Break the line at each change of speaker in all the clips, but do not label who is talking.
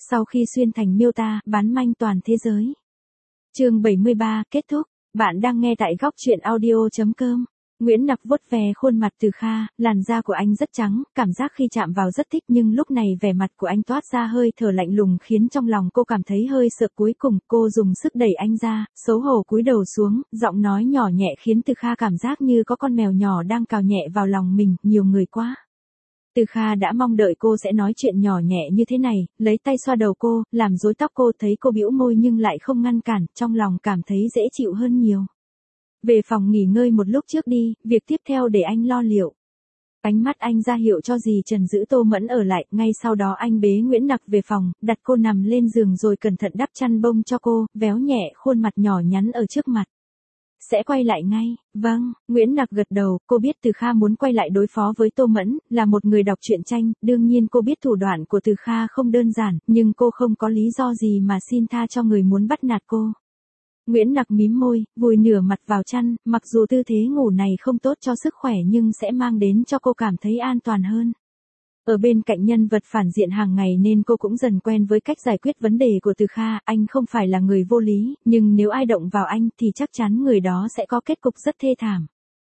Sau khi xuyên thành miêu ta, bán manh toàn thế giới. Chương 73, kết thúc. Bạn đang nghe tại góc truyện audio.com. Nguyễn Nặc vuốt ve khuôn mặt Từ Kha, làn da của anh rất trắng, cảm giác khi chạm vào rất thích, nhưng lúc này vẻ mặt của anh toát ra hơi thở lạnh lùng khiến trong lòng cô cảm thấy hơi sợ. Cuối cùng cô dùng sức đẩy anh ra, xấu hổ cúi đầu xuống, giọng nói nhỏ nhẹ khiến Từ Kha cảm giác như có con mèo nhỏ đang cào nhẹ vào lòng mình. Nhiều người quá. Từ Kha đã mong đợi cô sẽ nói chuyện nhỏ nhẹ như thế này, lấy tay xoa đầu cô, làm rối tóc cô. Thấy cô bĩu môi nhưng lại không ngăn cản, trong lòng cảm thấy dễ chịu hơn nhiều. Về phòng nghỉ ngơi một lúc trước đi, việc tiếp theo để anh lo liệu. Ánh mắt anh ra hiệu cho dì Trần giữ Tô Mẫn ở lại, ngay sau đó anh bế Nguyễn Nặc về phòng, đặt cô nằm lên giường rồi cẩn thận đắp chăn bông cho cô, véo nhẹ khuôn mặt nhỏ nhắn ở trước mặt. Sẽ quay lại ngay. Vâng, Nguyễn Nặc gật đầu, cô biết Từ Kha muốn quay lại đối phó với Tô Mẫn, là một người đọc truyện tranh, đương nhiên cô biết thủ đoạn của Từ Kha không đơn giản, nhưng cô không có lý do gì mà xin tha cho người muốn bắt nạt cô. Nguyễn Nặc mím môi, vùi nửa mặt vào chăn, mặc dù tư thế ngủ này không tốt cho sức khỏe nhưng sẽ mang đến cho cô cảm thấy an toàn hơn. Ở bên cạnh nhân vật phản diện hàng ngày nên cô cũng dần quen với cách giải quyết vấn đề của Từ Kha. Anh không phải là người vô lý, nhưng nếu ai động vào anh thì chắc chắn người đó sẽ có kết cục rất thê thảm.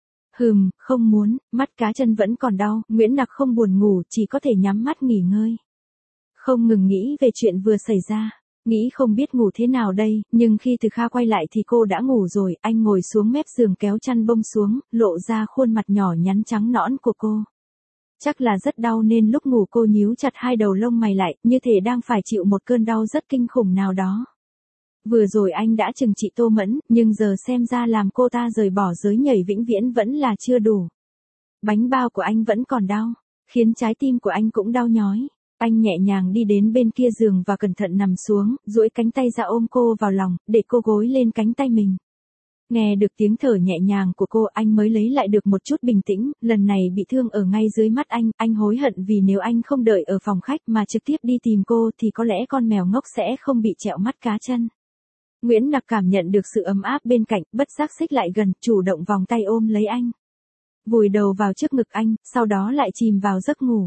Không muốn, mắt cá chân vẫn còn đau, Nguyễn Nặc không buồn ngủ, chỉ có thể nhắm mắt nghỉ ngơi. Không ngừng nghĩ về chuyện vừa xảy ra. Nghĩ không biết ngủ thế nào đây, nhưng khi Từ Kha quay lại thì cô đã ngủ rồi. Anh ngồi xuống mép giường kéo chăn bông xuống, lộ ra khuôn mặt nhỏ nhắn trắng nõn của cô. Chắc là rất đau nên lúc ngủ cô nhíu chặt hai đầu lông mày lại, như thể đang phải chịu một cơn đau rất kinh khủng nào đó. Vừa rồi anh đã trừng trị Tô Mẫn, nhưng giờ xem ra làm cô ta rời bỏ giới nhảy vĩnh viễn vẫn là chưa đủ. Bánh bao của anh vẫn còn đau, khiến trái tim của anh cũng đau nhói. Anh nhẹ nhàng đi đến bên kia giường và cẩn thận nằm xuống, duỗi cánh tay ra ôm cô vào lòng, để cô gối lên cánh tay mình. Nghe được tiếng thở nhẹ nhàng của cô, anh mới lấy lại được một chút bình tĩnh. Lần này bị thương ở ngay dưới mắt anh hối hận vì nếu anh không đợi ở phòng khách mà trực tiếp đi tìm cô thì có lẽ con mèo ngốc sẽ không bị trẹo mắt cá chân. Nguyễn Nặc cảm nhận được sự ấm áp bên cạnh, bất giác xích lại gần, chủ động vòng tay ôm lấy anh. Vùi đầu vào trước ngực anh, sau đó lại chìm vào giấc ngủ.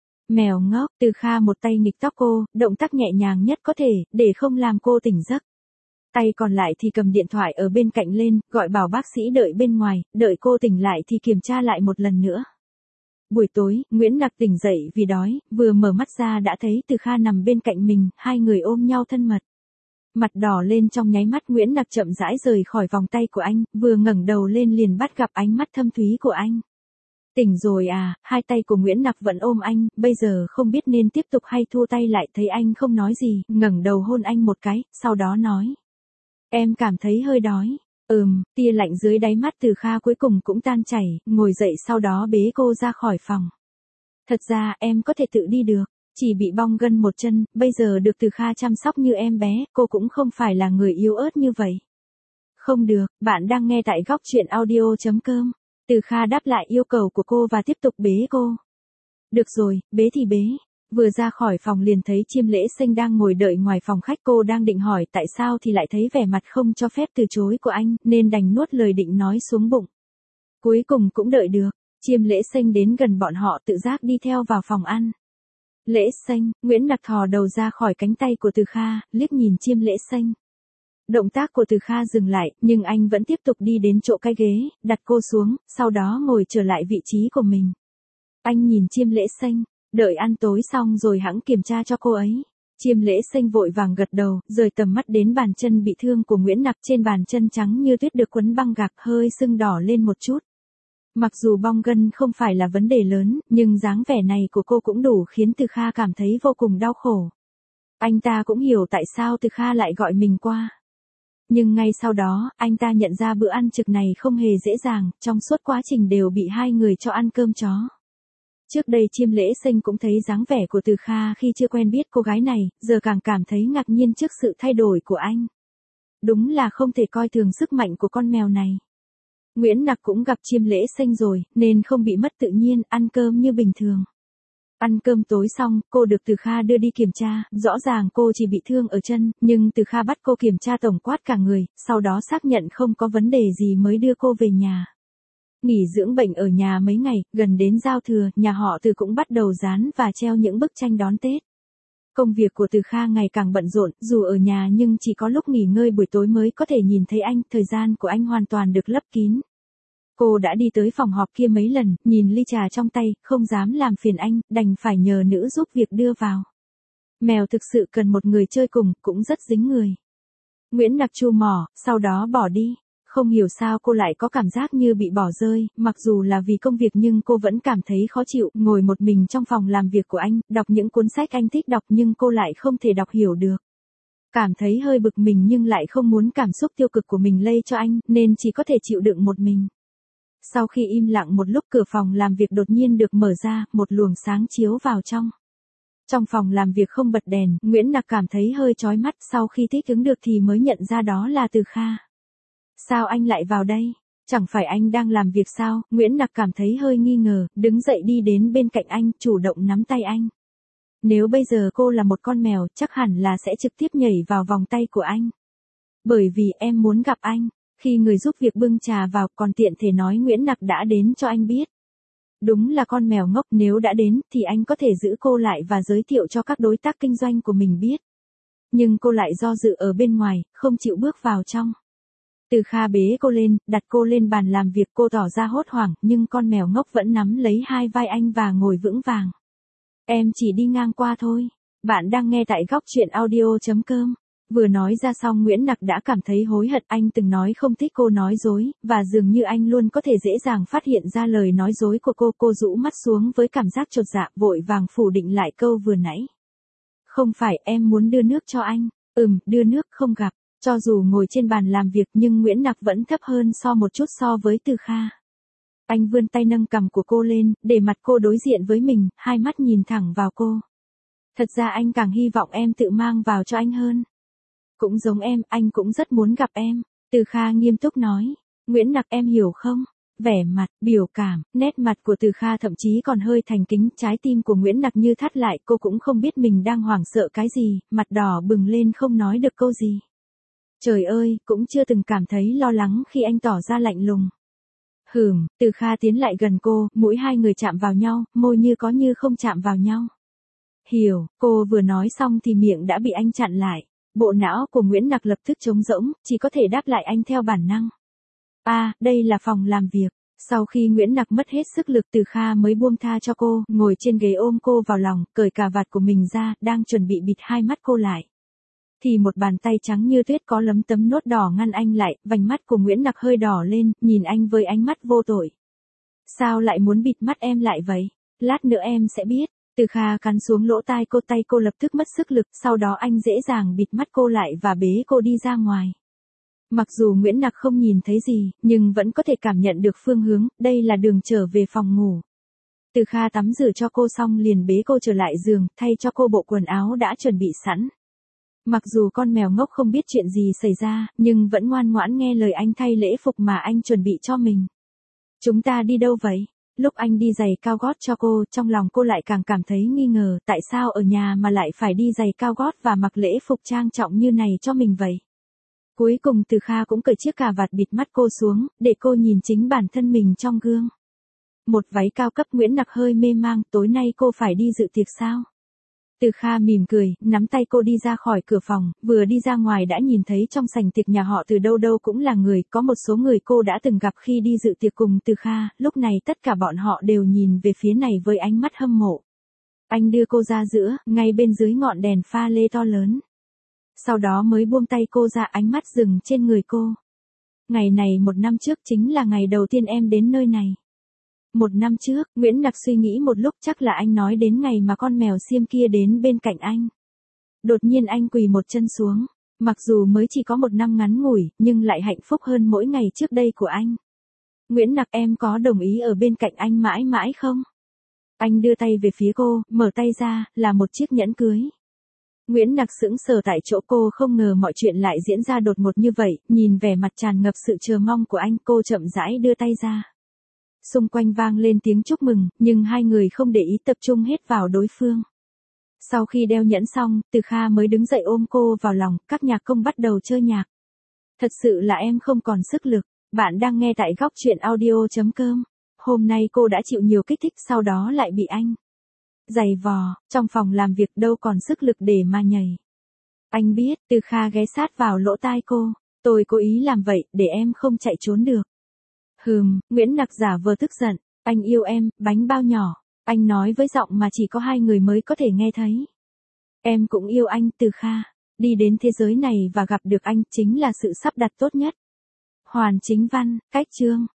Mèo ngốc, Từ Kha một tay nghịch tóc cô, động tác nhẹ nhàng nhất có thể, để không làm cô tỉnh giấc. Tay còn lại thì cầm điện thoại ở bên cạnh lên, gọi bảo bác sĩ đợi bên ngoài, đợi cô tỉnh lại thì kiểm tra lại một lần nữa. Buổi tối, Nguyễn Nặc tỉnh dậy vì đói, vừa mở mắt ra đã thấy Từ Kha nằm bên cạnh mình, hai người ôm nhau thân mật. Mặt đỏ lên trong nháy mắt, Nguyễn Nặc chậm rãi rời khỏi vòng tay của anh, vừa ngẩng đầu lên liền bắt gặp ánh mắt thâm thúy của anh. Tỉnh rồi à? Hai tay của Nguyễn Nặc vẫn ôm anh, bây giờ không biết nên tiếp tục hay thua tay lại. Thấy anh không nói gì, ngẩng đầu hôn anh một cái, sau đó nói. Em cảm thấy hơi đói. Tia lạnh dưới đáy mắt Từ Kha cuối cùng cũng tan chảy, ngồi dậy sau đó bế cô ra khỏi phòng. Thật ra em có thể tự đi được, chỉ bị bong gân một chân, bây giờ được Từ Kha chăm sóc như em bé, cô cũng không phải là người yếu ớt như vậy. Không được, bạn đang nghe tại góc truyện audio.com. Từ Kha đáp lại yêu cầu của cô và tiếp tục bế cô. Được rồi, bế thì bế. Vừa ra khỏi phòng liền thấy Chiêm Lễ Sinh đang ngồi đợi ngoài phòng khách. Cô đang định hỏi tại sao thì lại thấy vẻ mặt không cho phép từ chối của anh, nên đành nuốt lời định nói xuống bụng. Cuối cùng cũng đợi được, Chiêm Lễ Sinh đến gần bọn họ tự giác đi theo vào phòng ăn. Lễ Sinh, Nguyễn Nặc thò đầu ra khỏi cánh tay của Từ Kha, liếc nhìn Chiêm Lễ Sinh. Động tác của Từ Kha dừng lại, nhưng anh vẫn tiếp tục đi đến chỗ cái ghế, đặt cô xuống, sau đó ngồi trở lại vị trí của mình. Anh nhìn Chiêm Lễ Sinh, đợi ăn tối xong rồi hẵng kiểm tra cho cô ấy. Chiêm Lễ Sinh vội vàng gật đầu, rời tầm mắt đến bàn chân bị thương của Nguyễn Nặc. Trên bàn chân trắng như tuyết được quấn băng gạc, hơi sưng đỏ lên một chút. Mặc dù bong gân không phải là vấn đề lớn, nhưng dáng vẻ này của cô cũng đủ khiến Từ Kha cảm thấy vô cùng đau khổ. Anh ta cũng hiểu tại sao Từ Kha lại gọi mình qua. Nhưng ngay sau đó, anh ta nhận ra bữa ăn trực này không hề dễ dàng, trong suốt quá trình đều bị hai người cho ăn cơm chó. Trước đây Chiêm Lễ Sinh cũng thấy dáng vẻ của Từ Kha khi chưa quen biết cô gái này, giờ càng cảm thấy ngạc nhiên trước sự thay đổi của anh. Đúng là không thể coi thường sức mạnh của con mèo này. Nguyễn Nặc cũng gặp Chiêm Lễ Sinh rồi, nên không bị mất tự nhiên, ăn cơm như bình thường. Ăn cơm tối xong, cô được Từ Kha đưa đi kiểm tra, rõ ràng cô chỉ bị thương ở chân, nhưng Từ Kha bắt cô kiểm tra tổng quát cả người, sau đó xác nhận không có vấn đề gì mới đưa cô về nhà. Nghỉ dưỡng bệnh ở nhà mấy ngày, gần đến giao thừa, nhà họ Từ cũng bắt đầu dán và treo những bức tranh đón Tết. Công việc của Từ Kha ngày càng bận rộn, dù ở nhà nhưng chỉ có lúc nghỉ ngơi buổi tối mới có thể nhìn thấy anh, thời gian của anh hoàn toàn được lấp kín. Cô đã đi tới phòng họp kia mấy lần, nhìn ly trà trong tay, không dám làm phiền anh, đành phải nhờ nữ giúp việc đưa vào. Mèo thực sự cần một người chơi cùng, cũng rất dính người. Nguyễn Nặc chu mỏ, sau đó bỏ đi. Không hiểu sao cô lại có cảm giác như bị bỏ rơi, mặc dù là vì công việc nhưng cô vẫn cảm thấy khó chịu, ngồi một mình trong phòng làm việc của anh, đọc những cuốn sách anh thích đọc nhưng cô lại không thể đọc hiểu được. Cảm thấy hơi bực mình nhưng lại không muốn cảm xúc tiêu cực của mình lây cho anh, nên chỉ có thể chịu đựng một mình. Sau khi im lặng một lúc, cửa phòng làm việc đột nhiên được mở ra, một luồng sáng chiếu vào trong. Trong phòng làm việc không bật đèn, Nguyễn Nặc cảm thấy hơi chói mắt, sau khi thích ứng được thì mới nhận ra đó là Từ Kha. Sao anh lại vào đây? Chẳng phải anh đang làm việc sao? Nguyễn Nặc cảm thấy hơi nghi ngờ, đứng dậy đi đến bên cạnh anh, chủ động nắm tay anh. Nếu bây giờ cô là một con mèo, chắc hẳn là sẽ trực tiếp nhảy vào vòng tay của anh. Bởi vì em muốn gặp anh. Khi người giúp việc bưng trà vào, còn tiện thể nói Nguyễn Nặc đã đến cho anh biết. Đúng là con mèo ngốc, nếu đã đến thì anh có thể giữ cô lại và giới thiệu cho các đối tác kinh doanh của mình biết. Nhưng cô lại do dự ở bên ngoài, không chịu bước vào trong. Từ Kha bế cô lên, đặt cô lên bàn làm việc, cô tỏ ra hốt hoảng, nhưng con mèo ngốc vẫn nắm lấy hai vai anh và ngồi vững vàng. Em chỉ đi ngang qua thôi. Bạn đang nghe tại góc truyện audio.com. Vừa nói ra xong Nguyễn Nặc đã cảm thấy hối hận, anh từng nói không thích cô nói dối, và dường như anh luôn có thể dễ dàng phát hiện ra lời nói dối của cô rũ mắt xuống với cảm giác chột dạ, vội vàng phủ định lại câu vừa nãy. Không phải, em muốn đưa nước cho anh. Đưa nước, không gặp. Cho dù ngồi trên bàn làm việc nhưng Nguyễn Nặc vẫn thấp hơn một chút so với Từ Kha. Anh vươn tay nâng cằm của cô lên, để mặt cô đối diện với mình, hai mắt nhìn thẳng vào cô. Thật ra anh càng hy vọng em tự mang vào cho anh hơn. Cũng giống em, anh cũng rất muốn gặp em. Từ Kha nghiêm túc nói. Nguyễn Nặc, em hiểu không? Vẻ mặt, biểu cảm, nét mặt của Từ Kha thậm chí còn hơi thành kính, trái tim của Nguyễn Nặc như thắt lại, cô cũng không biết mình đang hoảng sợ cái gì, mặt đỏ bừng lên không nói được câu gì. Trời ơi, cũng chưa từng cảm thấy lo lắng khi anh tỏ ra lạnh lùng. Từ Kha tiến lại gần cô, mũi hai người chạm vào nhau, môi như có như không chạm vào nhau. Hiểu, cô vừa nói xong thì miệng đã bị anh chặn lại. Bộ não của Nguyễn Nặc lập tức trống rỗng, chỉ có thể đáp lại anh theo bản năng. Đây là phòng làm việc. Sau khi Nguyễn Nặc mất hết sức lực, Từ Kha mới buông tha cho cô, ngồi trên ghế ôm cô vào lòng, cởi cà vạt của mình ra, đang chuẩn bị bịt hai mắt cô lại. Thì một bàn tay trắng như tuyết có lấm tấm nốt đỏ ngăn anh lại, vành mắt của Nguyễn Nặc hơi đỏ lên, nhìn anh với ánh mắt vô tội. Sao lại muốn bịt mắt em lại vậy? Lát nữa em sẽ biết. Từ Kha cắn xuống lỗ tai cô, tay cô lập tức mất sức lực, sau đó anh dễ dàng bịt mắt cô lại và bế cô đi ra ngoài. Mặc dù Nguyễn Nặc không nhìn thấy gì, nhưng vẫn có thể cảm nhận được phương hướng, đây là đường trở về phòng ngủ. Từ Kha tắm rửa cho cô xong liền bế cô trở lại giường, thay cho cô bộ quần áo đã chuẩn bị sẵn. Mặc dù con mèo ngốc không biết chuyện gì xảy ra, nhưng vẫn ngoan ngoãn nghe lời anh thay lễ phục mà anh chuẩn bị cho mình. Chúng ta đi đâu vậy? Lúc anh đi giày cao gót cho cô, trong lòng cô lại càng cảm thấy nghi ngờ, tại sao ở nhà mà lại phải đi giày cao gót và mặc lễ phục trang trọng như này cho mình vậy? Cuối cùng Từ Kha cũng cởi chiếc cà vạt bịt mắt cô xuống, để cô nhìn chính bản thân mình trong gương. Một váy cao cấp. Nguyễn Nặc hơi mê mang, tối nay cô phải đi dự tiệc sao? Từ Kha mỉm cười, nắm tay cô đi ra khỏi cửa phòng, vừa đi ra ngoài đã nhìn thấy trong sảnh tiệc nhà họ Từ đâu đâu cũng là người, có một số người cô đã từng gặp khi đi dự tiệc cùng Từ Kha, lúc này tất cả bọn họ đều nhìn về phía này với ánh mắt hâm mộ. Anh đưa cô ra giữa, ngay bên dưới ngọn đèn pha lê to lớn. Sau đó mới buông tay cô ra, ánh mắt dừng trên người cô. Ngày này 1 năm trước chính là ngày đầu tiên em đến nơi này. 1 năm trước, Nguyễn Nặc suy nghĩ một lúc, chắc là anh nói đến ngày mà con mèo xiêm kia đến bên cạnh anh. Đột nhiên anh quỳ một chân xuống. Mặc dù mới chỉ có 1 năm ngắn ngủi, nhưng lại hạnh phúc hơn mỗi ngày trước đây của anh. Nguyễn Nặc, em có đồng ý ở bên cạnh anh mãi mãi không? Anh đưa tay về phía cô, mở tay ra, là một chiếc nhẫn cưới. Nguyễn Nặc sững sờ tại chỗ, cô không ngờ mọi chuyện lại diễn ra đột ngột như vậy, nhìn vẻ mặt tràn ngập sự chờ mong của anh, cô chậm rãi đưa tay ra. Xung quanh vang lên tiếng chúc mừng, nhưng hai người không để ý, tập trung hết vào đối phương. Sau khi đeo nhẫn xong, Từ Kha mới đứng dậy ôm cô vào lòng, các nhạc công bắt đầu chơi nhạc. Thật sự là em không còn sức lực. Bạn đang nghe tại góc truyện audio.com. Hôm nay cô đã chịu nhiều kích thích, sau đó lại bị anh giày vò, trong phòng làm việc đâu còn sức lực để mà nhảy. Anh biết, Từ Kha ghé sát vào lỗ tai cô, tôi cố ý làm vậy, để em không chạy trốn được. Nguyễn Nặc giả vờ tức giận, anh yêu em, bánh bao nhỏ, anh nói với giọng mà chỉ có hai người mới có thể nghe thấy. Em cũng yêu anh, Từ Kha, đi đến thế giới này và gặp được anh chính là sự sắp đặt tốt nhất. Hoàn Chính Văn, cách chương.